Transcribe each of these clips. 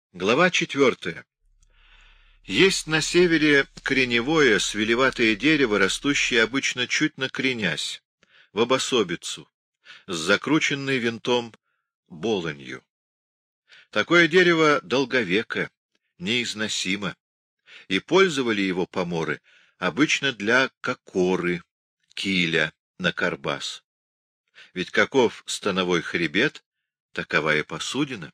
Глава 4. Есть на севере кореневое, свелеватое дерево, растущее обычно чуть накренясь, в обособицу, с закрученной винтом болонью. Такое дерево долговеко, неизносимо, и пользовали его поморы обычно для кокоры, киля на карбас. Ведь каков становой хребет, такова и посудина.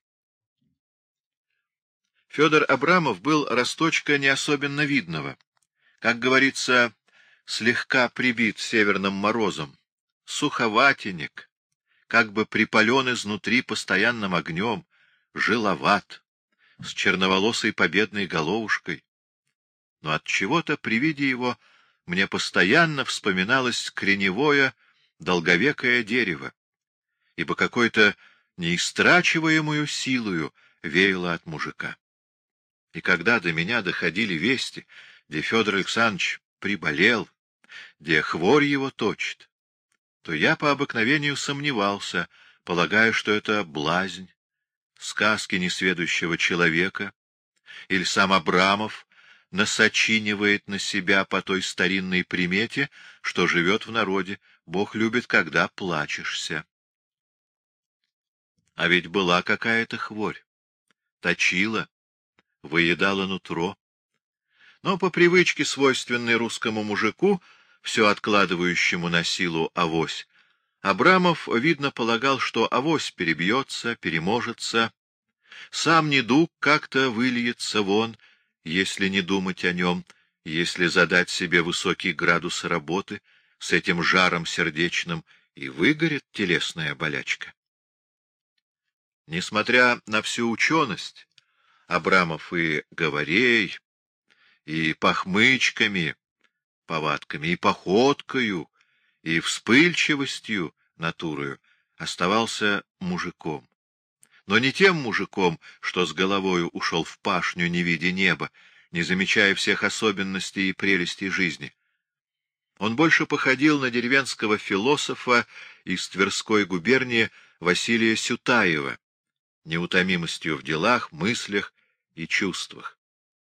Федор Абрамов был росточка не особенно видного, как говорится, слегка прибит северным морозом, суховатенек, как бы припален изнутри постоянным огнем, жиловат, с черноволосой победной головушкой. Но от чего-то при виде его мне постоянно вспоминалось кореневое, долговекое дерево, ибо какой-то неистрачиваемую силою веяло от мужика. И когда до меня доходили вести, где Федор Александрович приболел, где хворь его точит, то я по обыкновению сомневался, полагая, что это блазнь, сказки несведущего человека, или сам Абрамов насочинивает на себя по той старинной примете, что живет в народе: Бог любит, когда плачешься. А ведь была какая-то хворь, точила, выедала нутро. Но по привычке, свойственной русскому мужику, все откладывающему на силу авось, Абрамов, видно, полагал, что авось перебьется, переможется, сам недуг как-то выльется вон, если не думать о нем, если задать себе высокий градус работы с этим жаром сердечным, и выгорит телесная болячка. Несмотря на всю ученость, Абрамов и говорей, и похмычками, повадками, и походкою, и вспыльчивостью натурою оставался мужиком. Но не тем мужиком, что с головою ушел в пашню, не видя неба, не замечая всех особенностей и прелестей жизни. Он больше походил на деревенского философа из Тверской губернии Василия Сютаева, неутомимостью в делах, мыслях и чувствах.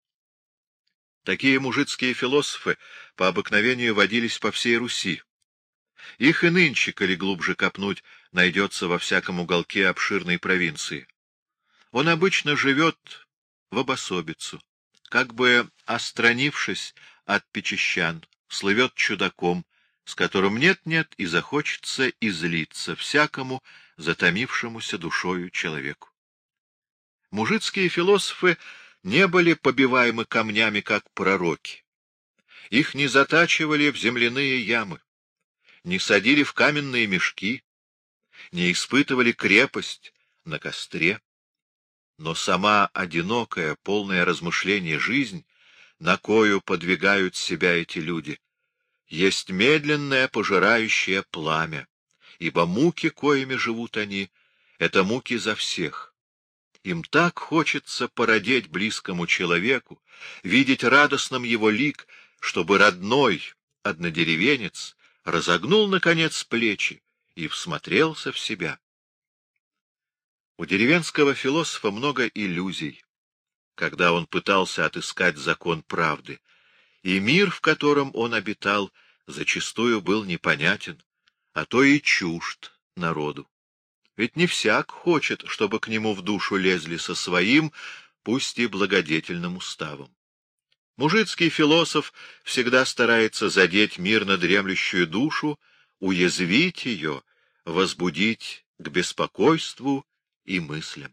Такие мужицкие философы по обыкновению водились по всей Руси. Их и нынче, коли глубже копнуть, найдется во всяком уголке обширной провинции. Он обычно живет в обособицу, как бы отстранившись от печещан, слывет чудаком, с которым нет-нет и захочется излиться всякому затомившемуся душою человеку. Мужицкие философы не были побиваемы камнями, как пророки. Их не затачивали в земляные ямы, не садили в каменные мешки, не испытывали крепость на костре. Но сама одинокая, полная размышления жизнь, на кою подвигают себя эти люди, есть медленное пожирающее пламя, ибо муки, коими живут они, — это муки за всех. Им так хочется породеть близкому человеку, видеть радостным его лик, чтобы родной однодеревенец разогнул, наконец, плечи и всмотрелся в себя. У деревенского философа много иллюзий, когда он пытался отыскать закон правды, и мир, в котором он обитал, зачастую был непонятен, а то и чужд народу. Ведь не всяк хочет, чтобы к нему в душу лезли со своим, пусть и благодетельным уставом. Мужицкий философ всегда старается задеть мирно дремлющую душу, уязвить ее, возбудить к беспокойству и мыслям.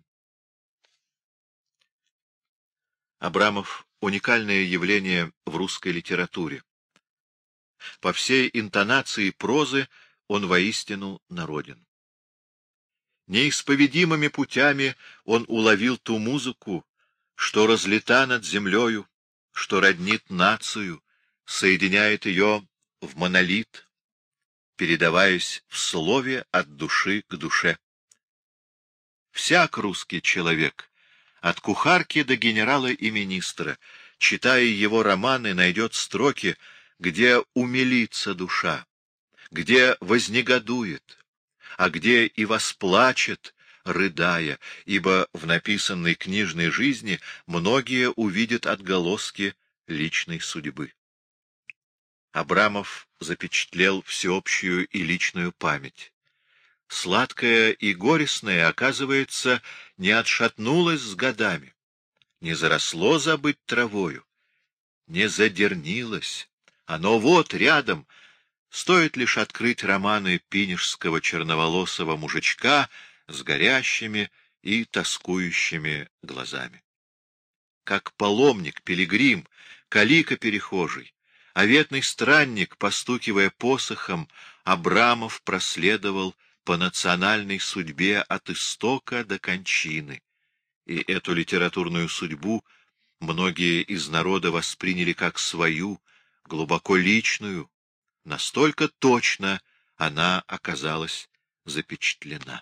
Абрамов — уникальное явление в русской литературе. По всей интонации прозы он воистину народен. Неисповедимыми путями он уловил ту музыку, что разлета над землею, что роднит нацию, соединяет ее в монолит, передаваясь в слове от души к душе. Всяк русский человек, от кухарки до генерала и министра, читая его романы, найдет строки, где умилится душа, где вознегодует, а где и восплачет рыдая, ибо в написанной книжной жизни многие увидят отголоски личной судьбы. Абрамов запечатлел всеобщую и личную память. Сладкое и горестное, оказывается, не отшатнулось с годами, не заросло забыть травою, не задернилось. Оно вот рядом. Стоит лишь открыть романы пинежского черноволосого мужичка с горящими и тоскующими глазами. Как паломник, пилигрим, калика-перехожий, оветный странник, постукивая посохом, Абрамов проследовал по национальной судьбе от истока до кончины, и эту литературную судьбу многие из народа восприняли как свою, глубоко личную, настолько точно она оказалась запечатлена.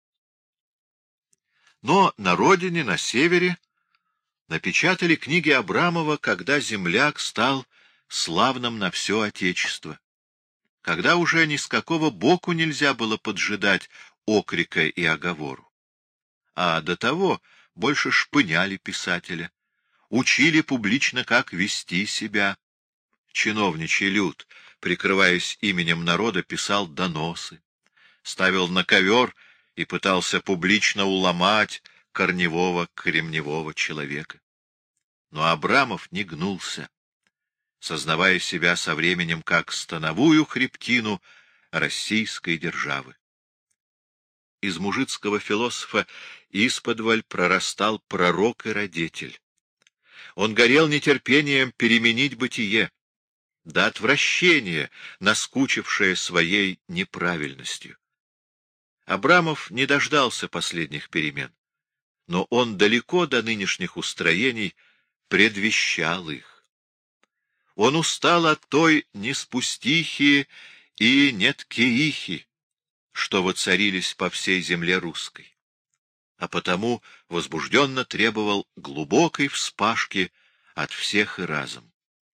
Но на родине, на севере, напечатали книги Абрамова, когда земляк стал славным на все отечество, когда уже ни с какого боку нельзя было поджидать окрика и оговору. А до того больше шпыняли писателя, учили публично, как вести себя. Чиновничий люд, прикрываясь именем народа, писал доносы, ставил на ковер и пытался публично уломать корневого кремневого человека. Но Абрамов не гнулся, сознавая себя со временем как становую хребтину российской державы. Из мужицкого философа исподволь прорастал пророк и родитель. Он горел нетерпением переменить бытие, до отвращения, наскучившее своей неправильностью. Абрамов не дождался последних перемен, но он далеко до нынешних устроений предвещал их. Он устал от той неспустихи и неткеихи, что воцарились по всей земле русской, а потому возбужденно требовал глубокой вспашки от всех и разом.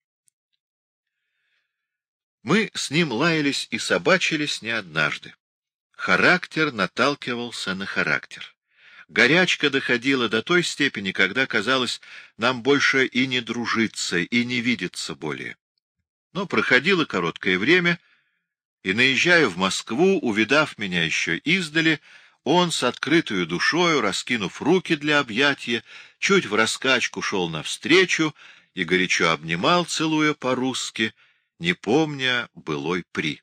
Мы с ним лаялись и собачились не однажды. Характер наталкивался на характер. Горячка доходила до той степени, когда, казалось, нам больше и не дружиться, и не видеться более. Но проходило короткое время, и, наезжая в Москву, увидав меня еще издали, он с открытою душою, раскинув руки для объятия, чуть в раскачку шел навстречу и горячо обнимал, целуя по-русски, не помня былой при.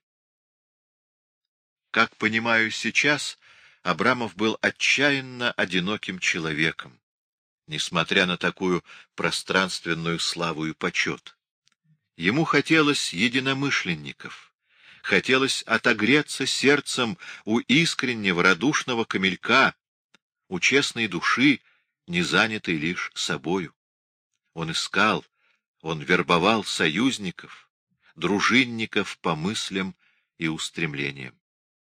Как понимаю сейчас, Абрамов был отчаянно одиноким человеком, несмотря на такую пространственную славу и почет. Ему хотелось единомышленников, хотелось отогреться сердцем у искреннего, радушного камелька, у честной души, не занятой лишь собою. Он искал, он вербовал союзников, дружинников по мыслям и устремлениям.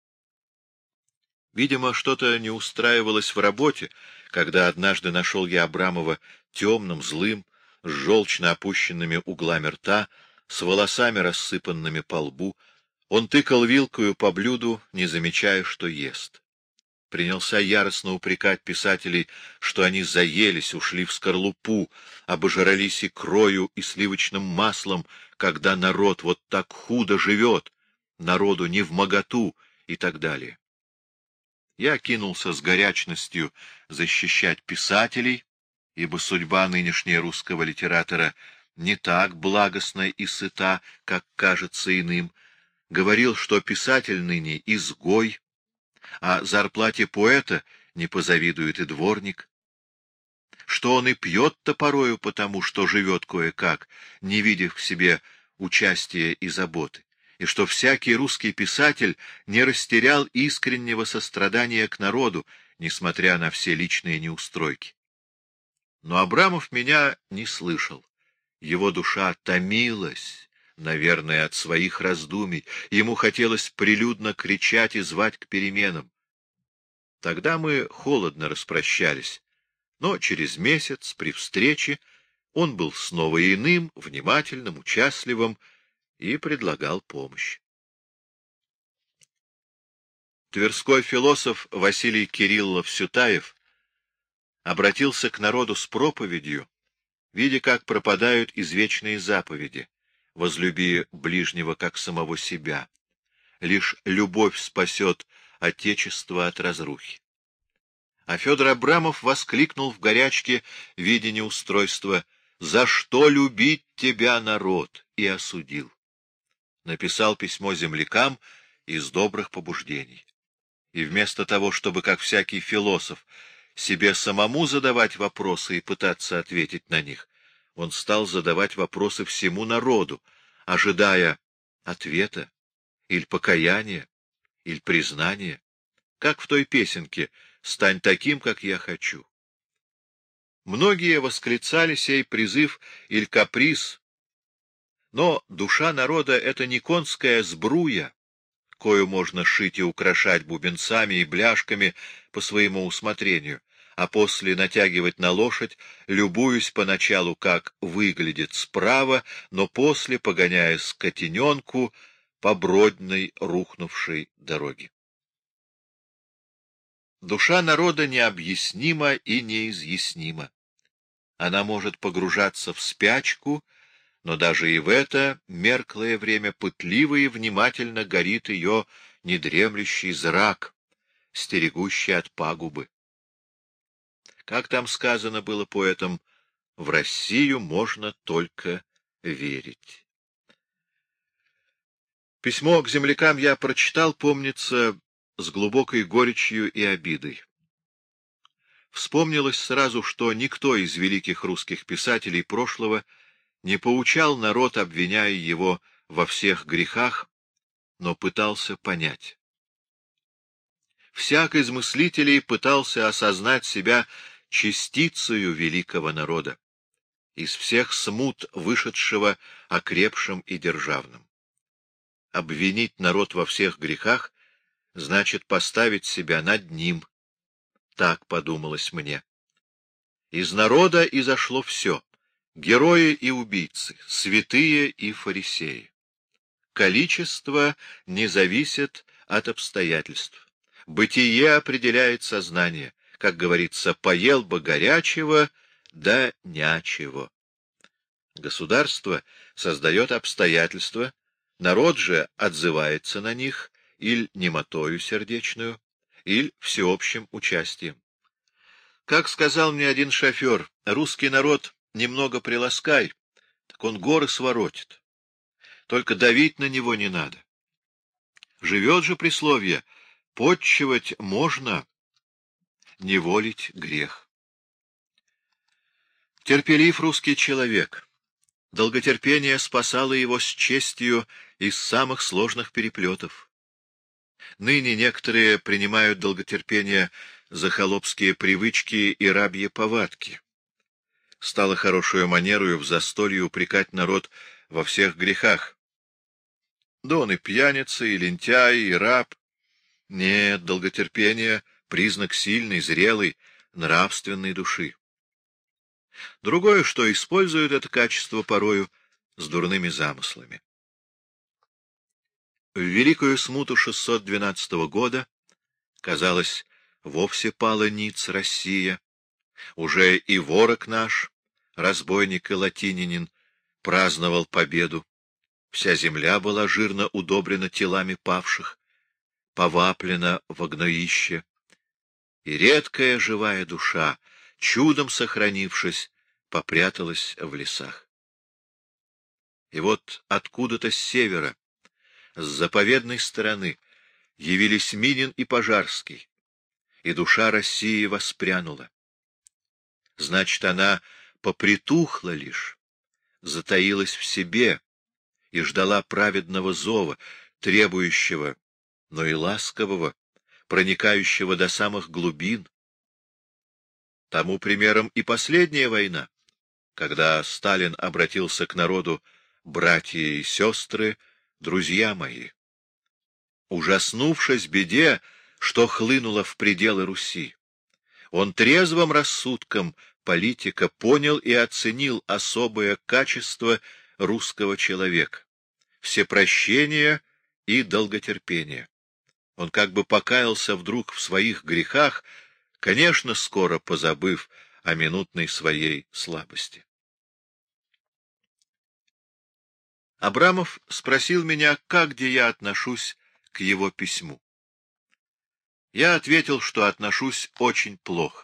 Видимо, что-то не устраивалось в работе, когда однажды нашел я Абрамова темным, злым, с желчно опущенными углами рта, с волосами, рассыпанными по лбу. Он тыкал вилкою по блюду, не замечая, что ест. Принялся яростно упрекать писателей, что они заелись, ушли в скорлупу, обожрались икрою и сливочным маслом, когда народ вот так худо живет, народу невмоготу и так далее. Я кинулся с горячностью защищать писателей, ибо судьба нынешнего русского литератора не так благостна и сыта, как кажется иным. Говорил, что писатель ныне изгой, а зарплате поэта не позавидует и дворник, что он и пьет-то порою потому, что живет кое-как, не видя в себе участия и заботы, и что всякий русский писатель не растерял искреннего сострадания к народу, несмотря на все личные неустройки. Но Абрамов меня не слышал. Его душа томилась, наверное, от своих раздумий. Ему хотелось прилюдно кричать и звать к переменам. Тогда мы холодно распрощались, но через месяц, при встрече, он был снова иным, внимательным, участливым и предлагал помощь. Тверской философ Василий Кириллов-Сютаев обратился к народу с проповедью, видя, как пропадают извечные заповеди: «Возлюби ближнего, как самого себя». Лишь любовь спасет Отечество от разрухи. А Федор Абрамов воскликнул в горячке, видя неустройства: «За что любить тебя, народ?» и осудил. Написал письмо землякам из добрых побуждений. И вместо того, чтобы, как всякий философ, себе самому задавать вопросы и пытаться ответить на них, он стал задавать вопросы всему народу, ожидая ответа, или покаяния, или признания, как в той песенке «Стань таким, как я хочу». Многие восклицали сей призыв или каприз, но душа народа — это не конская сбруя, кою можно шить и украшать бубенцами и бляшками по своему усмотрению, а после натягивать на лошадь, любуясь поначалу, как выглядит справа, но после погоняя скотиненку по бродной рухнувшей дороге. Душа народа необъяснима и неизъяснима. Она может погружаться в спячку, но даже и в это мерклое время пытливо и внимательно горит ее недремлющий зрак, стерегущий от пагубы. Как там сказано было поэтом, в Россию можно только верить. Письмо к землякам я прочитал, помнится, с глубокой горечью и обидой. Вспомнилось сразу, что никто из великих русских писателей прошлого не поучал народ, обвиняя его во всех грехах, но пытался понять. Всяк из мыслителей пытался осознать себя частицею великого народа, из всех смут вышедшего окрепшим и державным. Обвинить народ во всех грехах значит поставить себя над ним. Так подумалось мне. Из народа изошло все: герои и убийцы, святые и фарисеи. Количество не зависит от обстоятельств. Бытие определяет сознание. Как говорится, поел бы горячего, да нячего. Государство создает обстоятельства, народ же отзывается на них или немотою сердечную, или всеобщим участием. Как сказал мне один шофер, русский народ немного приласкай, так он горы своротит. Только давить на него не надо. Живет же присловие: подчивать можно, неволить грех. Терпелив русский человек. Долготерпение спасало его с честью из самых сложных переплетов. Ныне некоторые принимают долготерпение за холопские привычки и рабьи повадки. Стало хорошую манерою в застолье упрекать народ во всех грехах. Да он и пьяница, и лентяй, и раб. Нет, долготерпение — признак сильной, зрелой, нравственной души. Другое, что используют это качество порою с дурными замыслами. В великую смуту 612 года, казалось, вовсе пала ниц Россия. Уже и ворог наш, разбойник и латинянин, праздновал победу. Вся земля была жирно удобрена телами павших, поваплена в гноище. И редкая живая душа, чудом сохранившись, попряталась в лесах. И вот откуда-то с севера, с заповедной стороны, явились Минин и Пожарский, и душа России воспрянула. Значит, она попритухла лишь, затаилась в себе и ждала праведного зова, требующего, но и ласкового, проникающего до самых глубин. Тому примером и последняя война, когда Сталин обратился к народу: «Братья и сестры, друзья мои». Ужаснувшись беде, что хлынуло в пределы Руси, он трезвым рассудком политика понял и оценил особое качество русского человека — всепрощение и долготерпение. Он как бы покаялся вдруг в своих грехах, конечно, скоро позабыв о минутной своей слабости. Абрамов спросил меня, как где я отношусь к его письму. Я ответил, что отношусь очень плохо.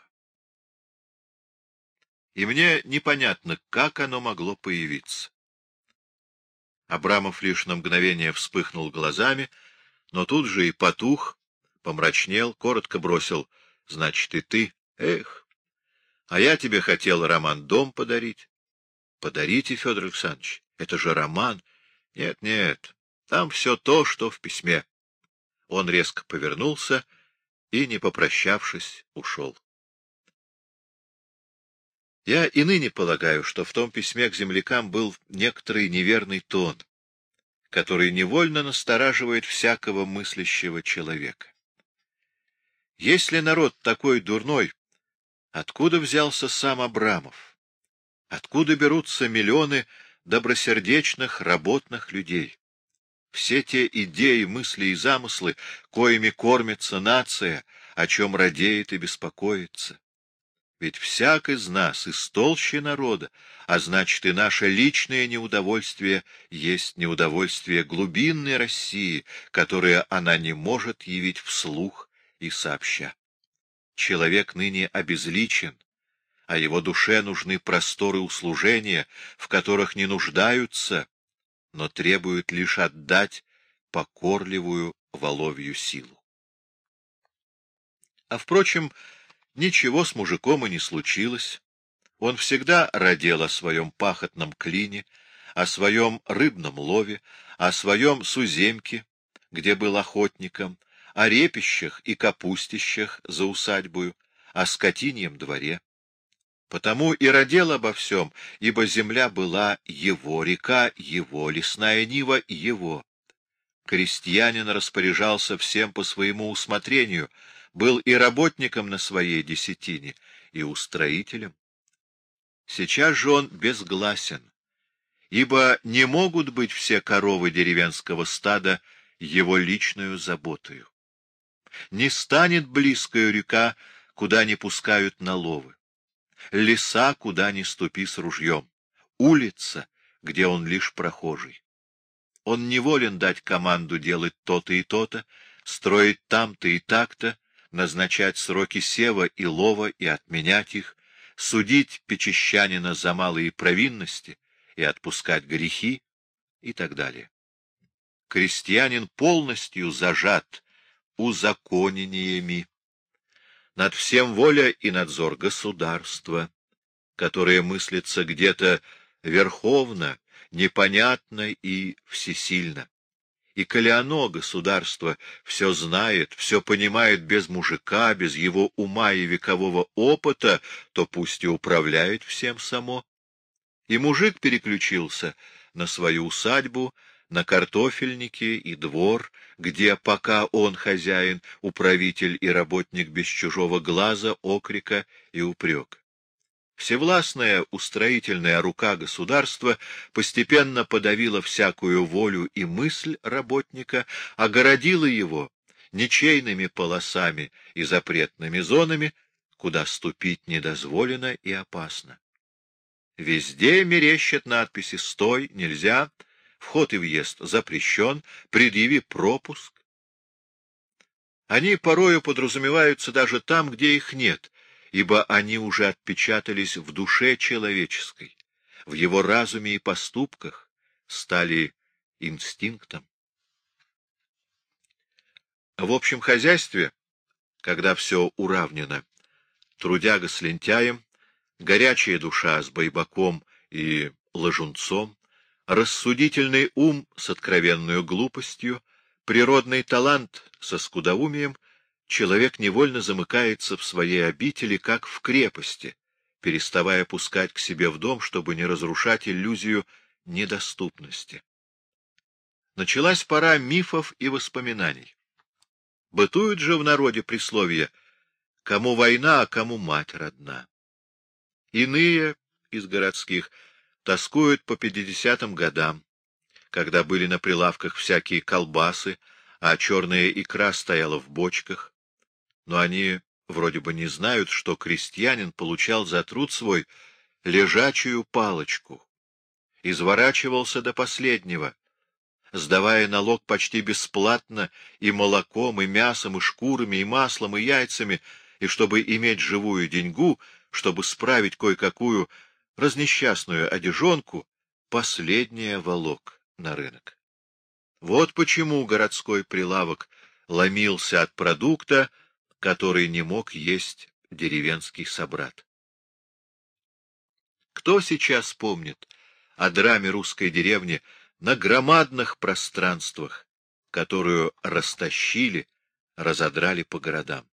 И мне непонятно, как оно могло появиться. Абрамов лишь на мгновение вспыхнул глазами, но тут же и потух, помрачнел, коротко бросил: «Значит, и ты? Эх, а я тебе хотел, Роман, дом подарить». «Подарите, Федор Александрович, это же роман». «Нет, нет, там все то, что в письме». Он резко повернулся и, не попрощавшись, ушел. Я и ныне полагаю, что в том письме к землякам был некоторый неверный тон, который невольно настораживает всякого мыслящего человека. Если народ такой дурной, откуда взялся сам Абрамов? Откуда берутся миллионы добросердечных, работных людей? Все те идеи, мысли и замыслы, коими кормится нация, о чем радеет и беспокоится. Ведь всяк из нас из толщи народа, а значит и наше личное неудовольствие есть неудовольствие глубинной России, которое она не может явить вслух и сообща. Человек ныне обезличен, а его душе нужны просторы услужения, в которых не нуждаются, но требуют лишь отдать покорливую воловью силу. А впрочем, ничего с мужиком и не случилось. Он всегда радел о своем пахотном клине, о своем рыбном лове, о своем суземке, где был охотником, о репищах и капустищах за усадьбою, о скотиньем дворе. Потому и радел обо всем, ибо земля была его, река его, лесная нива его. Крестьянин распоряжался всем по своему усмотрению, был и работником на своей десятине, и устроителем. Сейчас же он безгласен, ибо не могут быть все коровы деревенского стада его личную заботою. Не станет близкою река, куда не пускают наловы, леса, куда не ступи с ружьем, улица, где он лишь прохожий. Он не волен дать команду делать то-то и то-то, строить там-то и так-то, назначать сроки сева и лова и отменять их, судить печещанина за малые провинности и отпускать грехи и так далее. Крестьянин полностью зажат узаконениями. Над всем воля и надзор государства, которое мыслится где-то верховно, непонятно и всесильно. И коли оно, государство, все знает, все понимает без мужика, без его ума и векового опыта, то пусть и управляет всем само. И мужик переключился на свою усадьбу, на картофельники и двор, где, пока он хозяин, управитель и работник без чужого глаза, окрика и упрека. Всевластная устроительная рука государства постепенно подавила всякую волю и мысль работника, огородила его ничейными полосами и запретными зонами, куда ступить недозволено и опасно. Везде мерещат надписи «Стой! Нельзя! Вход и въезд запрещен! Предъяви пропуск!». Они порою подразумеваются даже там, где их нет, ибо они уже отпечатались в душе человеческой, в его разуме и поступках, стали инстинктом. В общем хозяйстве, когда все уравнено, трудяга с лентяем, горячая душа с байбаком и лажунцом, рассудительный ум с откровенной глупостью, природный талант со скудоумием, человек невольно замыкается в своей обители, как в крепости, переставая пускать к себе в дом, чтобы не разрушать иллюзию недоступности. Началась пора мифов и воспоминаний. Бытует же в народе присловие «кому война, а кому мать родна». Иные из городских тоскуют по 50-м годам, когда были на прилавках всякие колбасы, а черная икра стояла в бочках. Но они вроде бы не знают, что крестьянин получал за труд свой лежачую палочку, изворачивался до последнего, сдавая налог почти бесплатно и молоком, и мясом, и шкурами, и маслом, и яйцами, и чтобы иметь живую деньгу, чтобы справить кое-какую разнесчастную одежонку, последнее волок на рынок. Вот почему городской прилавок ломился от продукта, который не мог есть деревенский собрат. Кто сейчас помнит о драме русской деревни на громадных пространствах, которую растащили, разодрали по городам?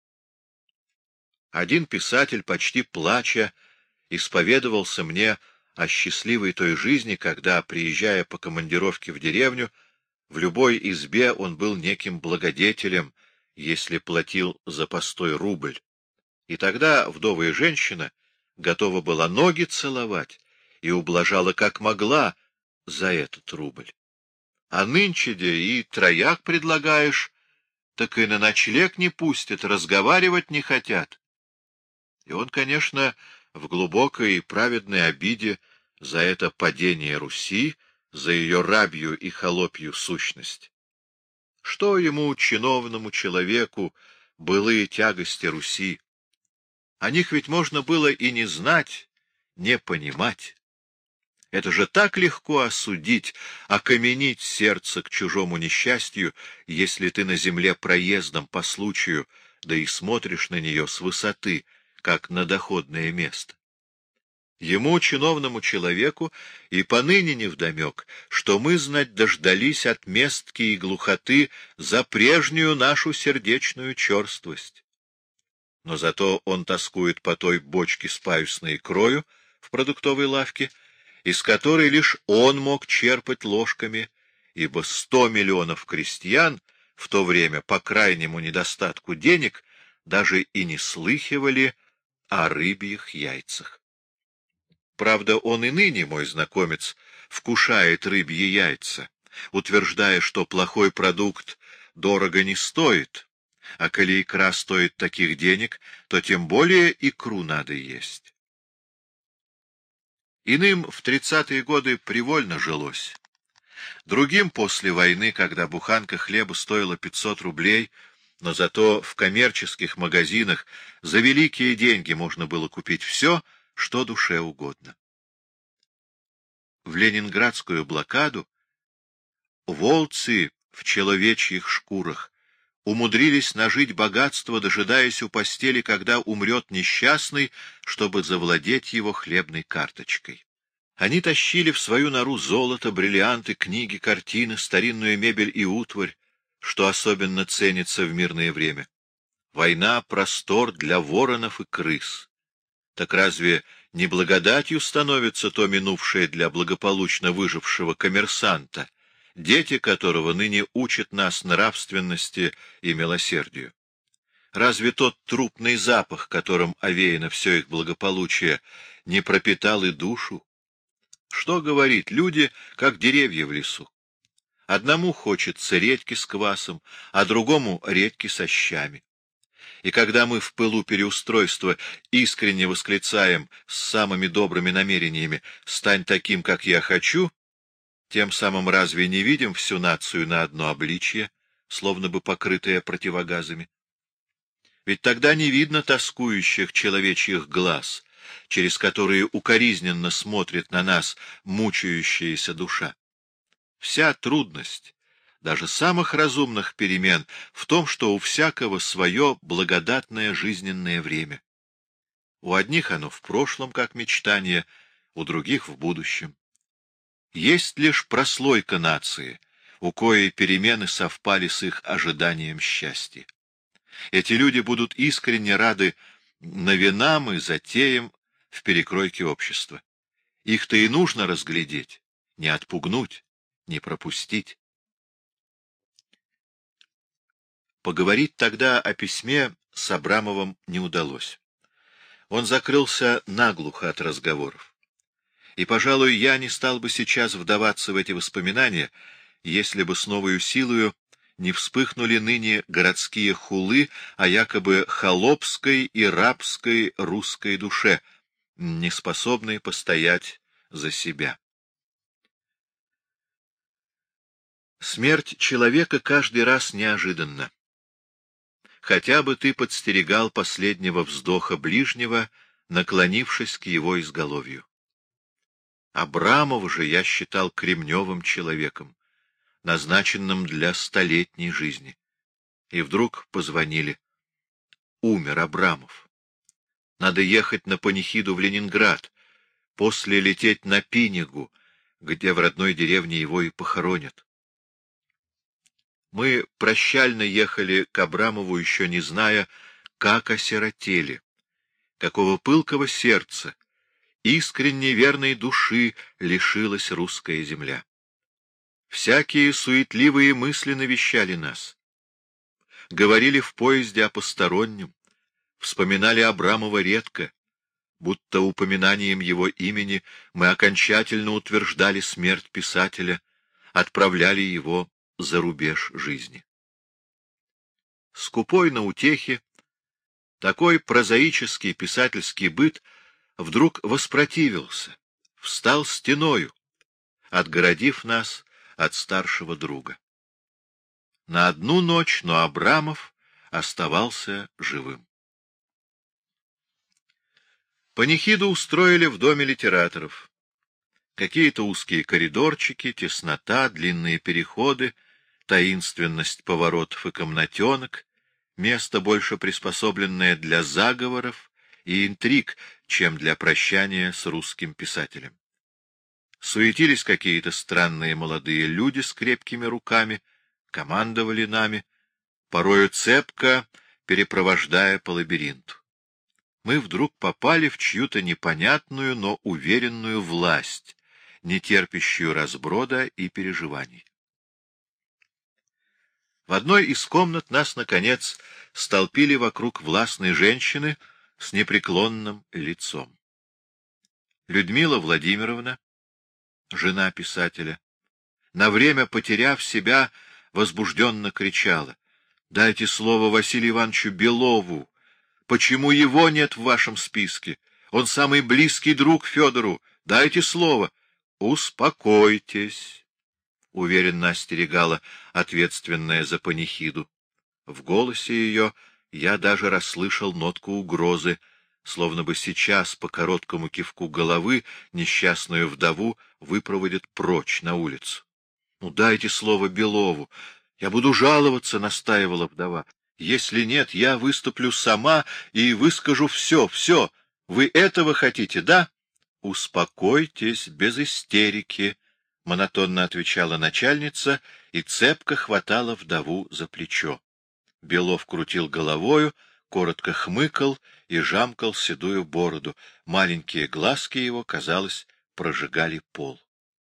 Один писатель, почти плача, исповедовался мне о счастливой той жизни, когда, приезжая по командировке в деревню, в любой избе он был неким благодетелем, если платил за постой рубль. И тогда вдовая женщина готова была ноги целовать и ублажала как могла за этот рубль. А нынче-де и трояк предлагаешь, так и на ночлег не пустят, разговаривать не хотят. И он, конечно, в глубокой и праведной обиде за это падение Руси, за ее рабью и холопью сущность. Что ему, чиновному человеку, былые тягости Руси? О них ведь можно было и не знать, не понимать. Это же так легко осудить, окаменить сердце к чужому несчастью, если ты на земле проездом по случаю, да и смотришь на нее с высоты, как на доходное место. Ему, чиновному человеку, и поныне невдомек, что мы, знать, дождались отместки и глухоты за прежнюю нашу сердечную черствость. Но зато он тоскует по той бочке с паюсной икрою в продуктовой лавке, из которой лишь он мог черпать ложками, ибо 100 миллионов крестьян в то время по крайнему недостатку денег даже и не слыхивали о рыбьих яйцах. Правда, он и ныне, мой знакомец, вкушает рыбьи яйца, утверждая, что плохой продукт дорого не стоит, а коли икра стоит таких денег, то тем более икру надо есть. Иным в 30-е годы привольно жилось. Другим после войны, когда буханка хлеба стоила 500 рублей, но зато в коммерческих магазинах за великие деньги можно было купить все, что душе угодно. В ленинградскую блокаду волцы в человечьих шкурах умудрились нажить богатство, дожидаясь у постели, когда умрет несчастный, чтобы завладеть его хлебной карточкой. Они тащили в свою нору золото, бриллианты, книги, картины, старинную мебель и утварь, что особенно ценится в мирное время. Война — простор для воронов и крыс. Так разве не благодатью становится то минувшее для благополучно выжившего коммерсанта, дети которого ныне учат нас нравственности и милосердию? Разве тот трупный запах, которым овеяно все их благополучие, не пропитал и душу? Что говорить, люди, как деревья в лесу. Одному хочется редьки с квасом, а другому — редьки со щами. И когда мы в пылу переустройства искренне восклицаем с самыми добрыми намерениями «стань таким, как я хочу», тем самым разве не видим всю нацию на одно обличье, словно бы покрытое противогазами? Ведь тогда не видно тоскующих человечьих глаз, через которые укоризненно смотрит на нас мучающаяся душа. Вся трудность даже самых разумных перемен в том, что у всякого свое благодатное жизненное время. У одних оно в прошлом, как мечтание, у других — в будущем. Есть лишь прослойка нации, у коей перемены совпали с их ожиданием счастья. Эти люди будут искренне рады новинам и затеям в перекройке общества. Их-то и нужно разглядеть, не отпугнуть, не пропустить. Поговорить тогда о письме с Абрамовым не удалось. Он закрылся наглухо от разговоров. И, пожалуй, я не стал бы сейчас вдаваться в эти воспоминания, если бы с новою силою не вспыхнули ныне городские хулы о якобы холопской и рабской русской душе, не способной постоять за себя. Смерть человека каждый раз неожиданна. Хотя бы ты подстерегал последнего вздоха ближнего, наклонившись к его изголовью. Абрамова же я считал кремневым человеком, назначенным для столетней жизни. И вдруг позвонили. Умер Абрамов. Надо ехать на панихиду в Ленинград, после лететь на Пинегу, где в родной деревне его и похоронят. Мы прощально ехали к Абрамову, еще не зная, как осиротели, какого пылкого сердца, искренне верной души лишилась русская земля. Всякие суетливые мысли навещали нас. Говорили в поезде о постороннем, вспоминали Абрамова редко, будто упоминанием его имени мы окончательно утверждали смерть писателя, отправляли его за рубеж жизни. Скупой на утехи, такой прозаический писательский быт вдруг воспротивился, встал стеною, отгородив нас от старшего друга. На одну ночь, но Абрамов оставался живым. Панихиду устроили в доме литераторов. Какие-то узкие коридорчики, теснота, длинные переходы, таинственность поворотов и комнатенок, место, больше приспособленное для заговоров и интриг, чем для прощания с русским писателем. Суетились какие-то странные молодые люди с крепкими руками, командовали нами, порою цепко перепровождая по лабиринту. Мы вдруг попали в чью-то непонятную, но уверенную власть, не терпящую разброда и переживаний. В одной из комнат нас, наконец, столпили вокруг властной женщины с непреклонным лицом. Людмила Владимировна, жена писателя, на время потеряв себя, возбужденно кричала: «Дайте слово Василию Ивановичу Белову! Почему его нет в вашем списке? Он самый близкий друг Федору! Дайте слово!» «Успокойтесь!» — уверенно остерегала ответственная за панихиду. В голосе ее я даже расслышал нотку угрозы, словно бы сейчас по короткому кивку головы несчастную вдову выпроводят прочь на улицу. — Ну, дайте слово Белову. Я буду жаловаться, — настаивала вдова. — Если нет, я выступлю сама и выскажу все. Вы этого хотите, да? — Успокойтесь, без истерики, — монотонно отвечала начальница и цепко хватала вдову за плечо. Белов крутил головою, коротко хмыкал и жамкал седую бороду. Маленькие глазки его, казалось, прожигали пол.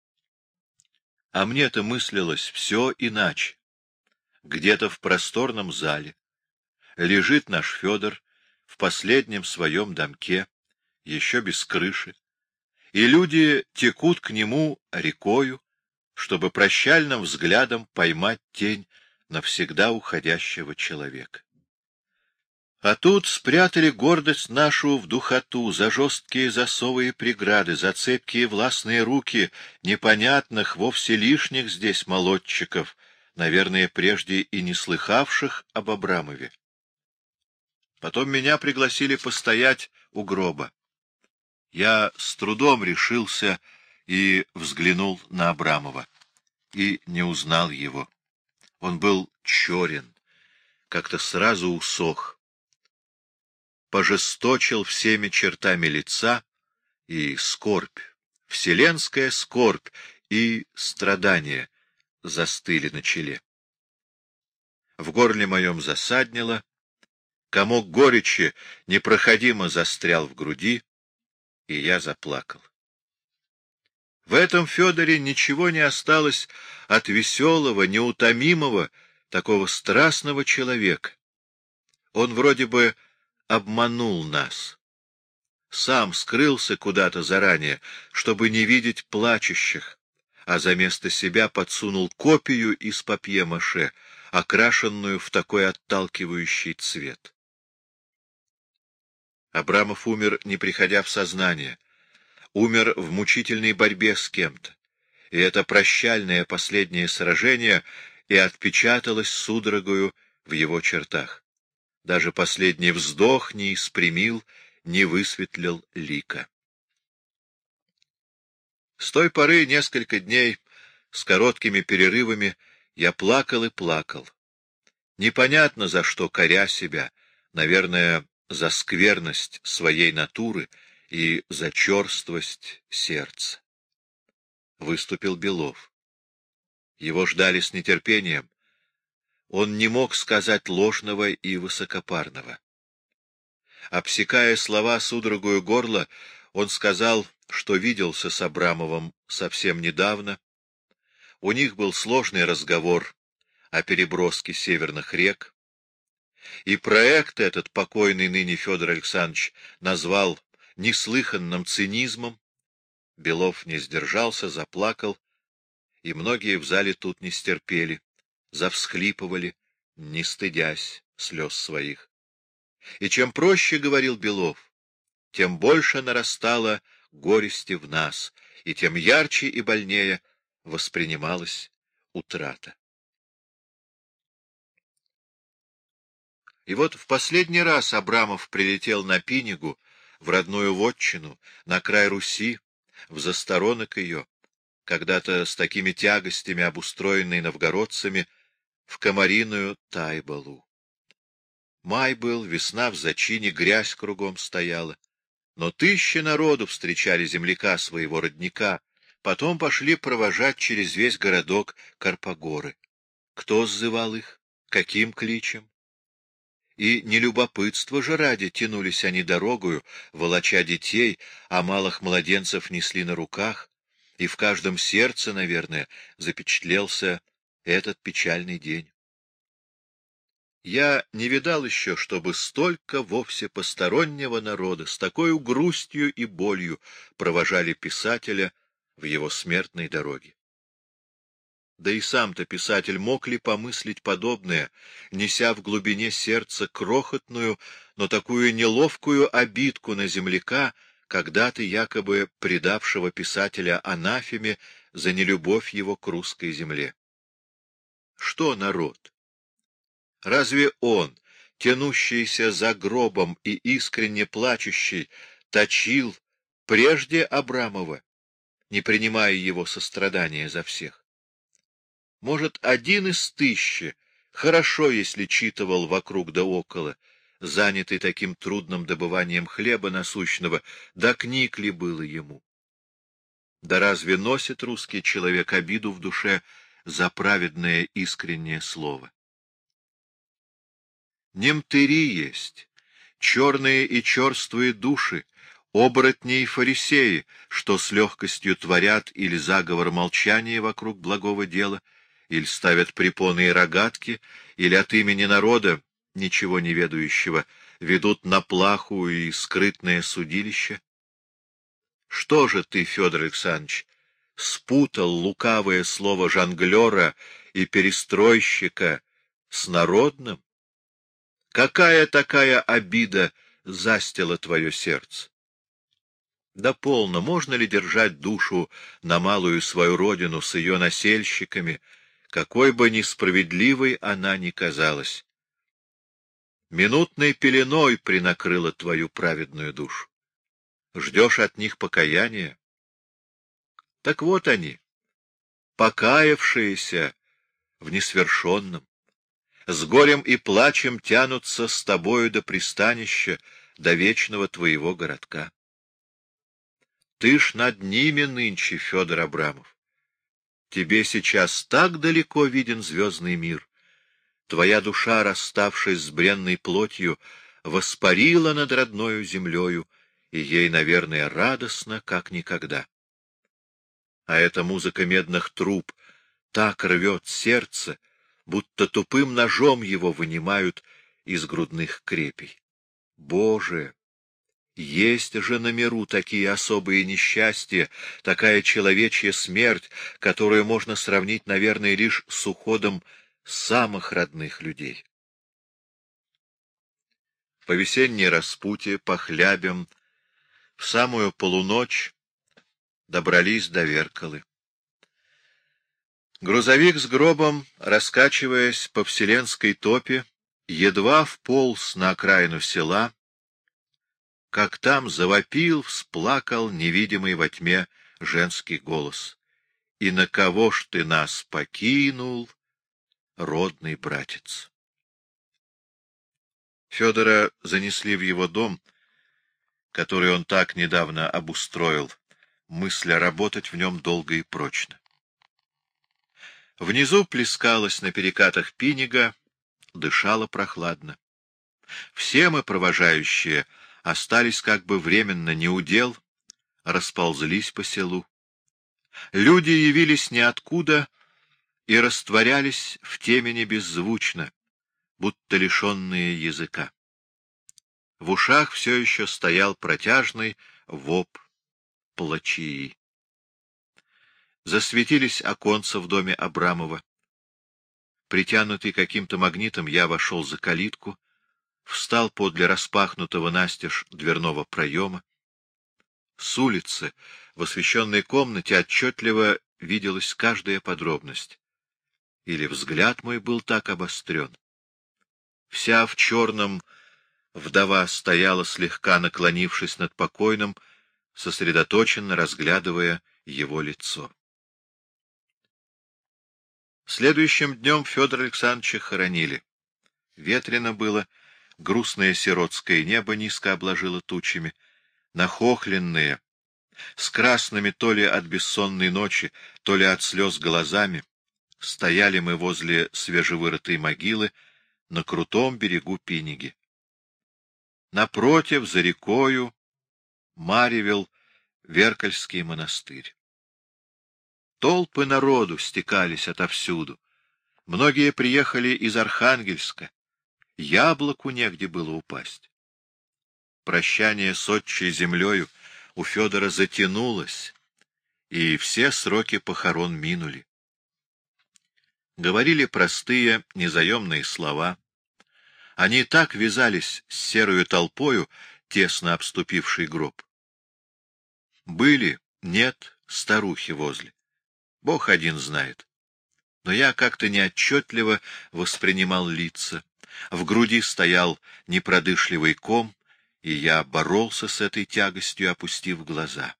А мне-то мыслилось все иначе. Где-то в просторном зале лежит наш Федор в последнем своем домке, еще без крыши, и люди текут к нему рекою, чтобы прощальным взглядом поймать тень навсегда уходящего человека. А тут спрятали гордость нашу в духоту, за жесткие засовы и преграды, за цепкие властные руки непонятных, вовсе лишних здесь молодчиков, наверное, прежде и не слыхавших об Абрамове. Потом меня пригласили постоять у гроба. Я с трудом решился и взглянул на Абрамова, и не узнал его. Он был черен, как-то сразу усох, пожесточил всеми чертами лица, и скорбь, вселенская скорбь и страдания застыли на челе. В горле моем засаднило, комок горечи непроходимо застрял в груди, и я заплакал. В этом Федоре ничего не осталось от веселого, неутомимого, такого страстного человека. Он вроде бы обманул нас. Сам скрылся куда-то заранее, чтобы не видеть плачущих, а за место себя подсунул копию из папье-маше, окрашенную в такой отталкивающий цвет. Абрамов умер, не приходя в сознание, умер в мучительной борьбе с кем-то, и это прощальное последнее сражение и отпечаталось судорогою в его чертах. Даже последний вздох не испрямил, не высветлил лика. С той поры несколько дней с короткими перерывами я плакал и плакал. Непонятно за что, коря себя, наверное, за скверность своей натуры и за черствость сердца. Выступил Белов. Его ждали с нетерпением. Он не мог сказать ложного и высокопарного. Обсекая слова судорогою горла, он сказал, что виделся с Абрамовым совсем недавно. У них был сложный разговор о переброске северных рек, и проект этот покойный ныне Федор Александрович назвал неслыханным цинизмом. Белов не сдержался, заплакал, и многие в зале тут не стерпели, завсхлипывали, не стыдясь слез своих. И чем проще говорил Белов, тем больше нарастало горести в нас, и тем ярче и больнее воспринималась утрата. И вот в последний раз Абрамов прилетел на Пинегу, в родную вотчину, на край Руси, в засторонок ее, когда-то с такими тягостями обустроенной новгородцами, в комариную Тайбалу. Май был, весна в зачине, грязь кругом стояла. Но тысячи народу встречали земляка своего родника, потом пошли провожать через весь городок Карпогоры. Кто сзывал их? Каким кличем? И не любопытство же ради тянулись они дорогою, волоча детей, а малых младенцев несли на руках, и в каждом сердце, наверное, запечатлелся этот печальный день. Я не видал еще, чтобы столько вовсе постороннего народа с такой грустью и болью провожали писателя в его смертной дороге. Да и сам-то писатель мог ли помыслить подобное, неся в глубине сердца крохотную, но такую неловкую обидку на земляка, когда-то якобы предавшего писателя анафеме за нелюбовь его к русской земле? Что народ? Разве он, тянущийся за гробом и искренне плачущий, точил прежде Абрамова, не принимая его сострадания за всех? Может, один из тысячи, хорошо, если читывал вокруг да около, занятый таким трудным добыванием хлеба насущного, да книг ли было ему? Да разве носит русский человек обиду в душе за праведное искреннее слово? Немтыри есть, черные и черствые души, оборотни и фарисеи, что с легкостью творят или заговор молчания вокруг благого дела, или ставят препоны и рогатки, или от имени народа, ничего не ведающего, ведут на плаху и скрытное судилище. Что же ты, Федор Александрович, спутал лукавое слово жонглера и перестройщика с народным? Какая такая обида застила твое сердце? Да полно, можно ли держать душу на малую свою родину с ее насельщиками, какой бы несправедливой она ни казалась? Минутной пеленой принакрыла твою праведную душу. Ждешь от них покаяния? Так вот они, покаявшиеся в несвершенном, с горем и плачем тянутся с тобою до пристанища, до вечного твоего городка. Ты ж над ними нынче, Федор Абрамов. Тебе сейчас так далеко виден звездный мир. Твоя душа, расставшись с бренной плотью, воспарила над родною землею, и ей, наверное, радостно, как никогда. А эта музыка медных труб так рвет сердце, будто тупым ножом его вынимают из грудных крепей. Боже! Есть же на миру такие особые несчастья, такая человечья смерть, которую можно сравнить, наверное, лишь с уходом самых родных людей. По весенней распутье, по хлябям, в самую полуночь добрались до Верколы. Грузовик с гробом, раскачиваясь по вселенской топе, едва вполз на окраину села, как там завопил, всплакал невидимый во тьме женский голос. «И на кого ж ты нас покинул, родный братец?» Федора занесли в его дом, который он так недавно обустроил, мысля работать в нем долго и прочно. Внизу плескалась на перекатах Пинега, дышало прохладно. Все мы, провожающие, остались как бы временно неудел, расползлись по селу. Люди явились ниоткуда и растворялись в темени беззвучно, будто лишенные языка. В ушах все еще стоял протяжный воп плачии. Засветились оконца в доме Абрамова. Притянутый каким-то магнитом, я вошел за калитку, встал подле распахнутого настежь дверного проема. С улицы в освещенной комнате отчетливо виделась каждая подробность. Или взгляд мой был так обострен. Вся в черном вдова стояла, слегка наклонившись над покойным, сосредоточенно разглядывая его лицо. Следующим днем Федора Александровича хоронили. Ветрено было, грустное сиротское небо низко обложило тучами, нахохленные, с красными то ли от бессонной ночи, то ли от слез глазами, стояли мы возле свежевырытой могилы на крутом берегу Пинеги. Напротив, за рекою, маревел Веркольский монастырь. Толпы народу стекались отовсюду. Многие приехали из Архангельска. Яблоку негде было упасть. Прощание с отчей землею у Федора затянулось, и все сроки похорон минули. Говорили простые, незаемные слова. Они так вязались с серою толпою, тесно обступившей гроб. Были, нет, старухи возле. Бог один знает. Но я как-то неотчетливо воспринимал лица. В груди стоял непродышливый ком, и я боролся с этой тягостью, опустив глаза.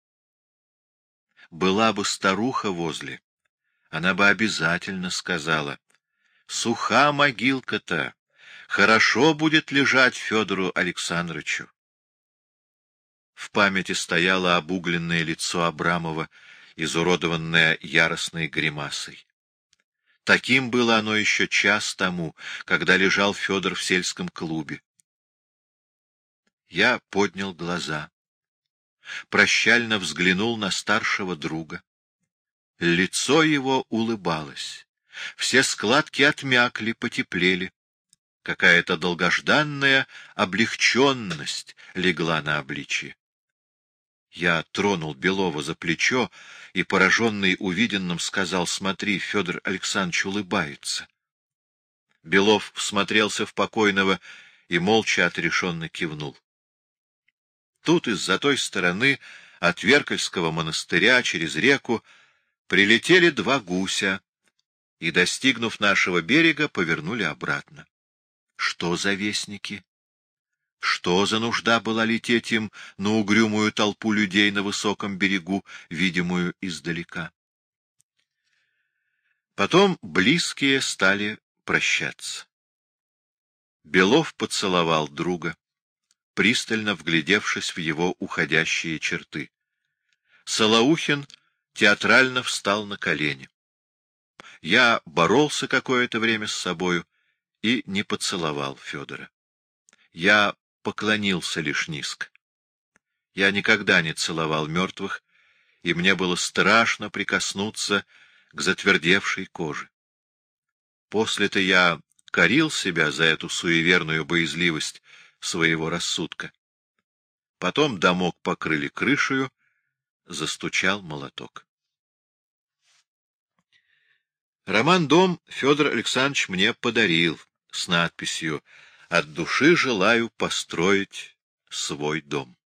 Была бы старуха возле, она бы обязательно сказала: «Суха могилка-то, хорошо будет лежать Федору Александровичу». В памяти стояло обугленное лицо Абрамова, изуродованное яростной гримасой. Таким было оно еще час тому, когда лежал Федор в сельском клубе. Я поднял глаза, прощально взглянул на старшего друга. Лицо его улыбалось, все складки отмякли, потеплели. Какая-то долгожданная облегченность легла на обличье. Я тронул Белова за плечо и, пораженный увиденным, сказал: «Смотри, Федор Александрович улыбается». Белов всмотрелся в покойного и молча отрешенно кивнул. Тут из-за той стороны, от Веркольского монастыря через реку, прилетели два гуся и, достигнув нашего берега, повернули обратно. Что за вестники? Что за нужда была лететь им на угрюмую толпу людей на высоком берегу, видимую издалека? Потом близкие стали прощаться. Белов поцеловал друга, пристально вглядевшись в его уходящие черты. Солоухин театрально встал на колени. Я боролся какое-то время с собою и не поцеловал Федора. Я поклонился лишь низко. Я никогда не целовал мертвых, и мне было страшно прикоснуться к затвердевшей коже. После-то я корил себя за эту суеверную боязливость своего рассудка. Потом домок покрыли крышею, застучал молоток. Роман «Дом» Федор Александрович мне подарил с надписью: «От души желаю построить свой дом».